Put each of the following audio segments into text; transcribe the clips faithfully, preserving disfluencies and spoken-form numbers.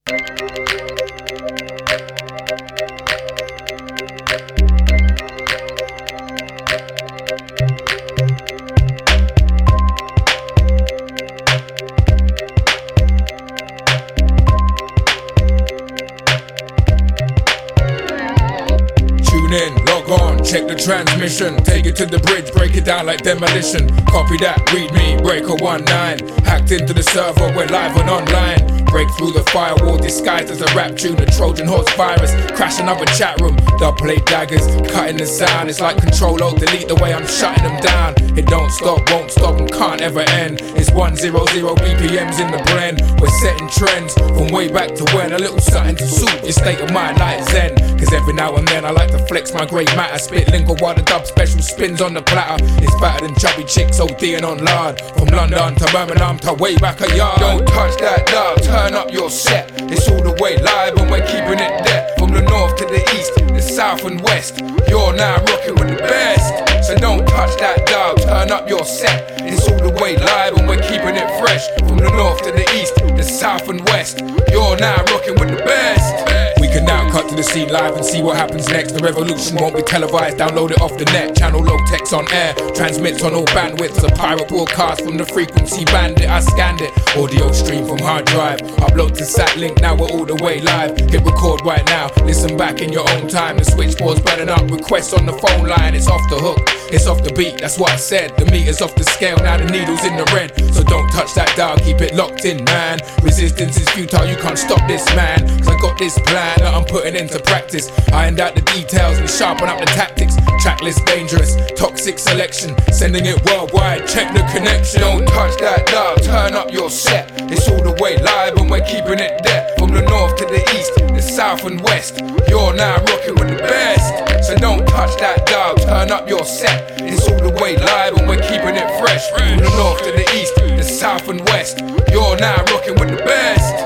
In, log on, check the transmission, take it to the bridge, break it down like demolition. Copy that, read me, breaker one nine. Hacked into the server, we're live and online. Break through the firewall, disguised as a rap tune. The Trojan horse virus, crash another chat room. Dub plate daggers, cutting the sound. It's like control alt delete the way I'm shutting them down. It don't stop, won't stop, and can't ever end. It's one hundred B P Ms in the blend. We're setting trends from way back to when. A little something to suit your state of mind like Zen. Cause every now and then I like to flex my grey matter. Spit lingo while the dub special spins on the platter. It's better than chubby chicks ODing on lard. From London to Birmingham to way back a yard. Don't touch that dial, turn up your set. It's all the way live and we're keeping it there. From the north to the east, the south and west. You're now rocking with the best. So don't touch that dial, turn up your set. It's all the way live and we're keeping it fresh. From the north to the east, the south and west. You're now rocking with the best. We can now cut to the scene live and see what happens next. The revolution won't be televised, download it off the net. Channel low text on air, transmits on all bandwidths. A pirate broadcast from the frequency bandit. I scanned it, audio stream from hard drive. Upload to sat link, now we're all the way live. Hit record right now, listen back in your own time. The switchboard's burning up, requests on the phone line. It's off the hook, it's off the beat, that's what I said. The meter's off the scale, now the needle's in the red. So don't touch that dial, keep it locked in, man. Resistance is futile, you can't stop this, man. Cause I got this plan that I'm putting into practice. Ironed out the details and sharpen up the tactics. Tracklist dangerous, toxic selection. Sending it worldwide, check the connection. Don't touch that dial, turn up your set. It's all the way live and we're keeping it there. From the north to the east, the south and west. You're now rocking with the best. So don't touch that dial, turn up your set. It's all the way live and we're keeping it fresh. From the north to the east, the south and west. You're now rocking with the best.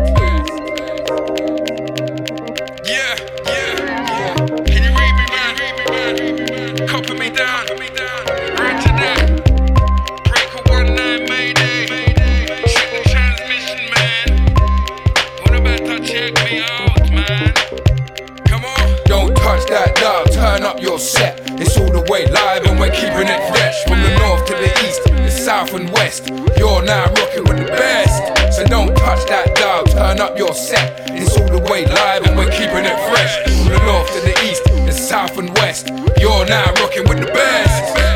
Yeah, yeah, yeah. Can you read me, man? Copy me down. Roger that. Breaker one nine Mayday. Check the transmission, man. What about to check me out, man? Come on. Don't touch that dial, turn up your set. It's all the way live and we're keeping it fresh. From the north to the east, the south and west. You're now rocking with the best. So don't touch that dial, turn up your set. It's all the way live and we're keeping it fresh. From the north to the east, the south and west. You're now rocking with the best.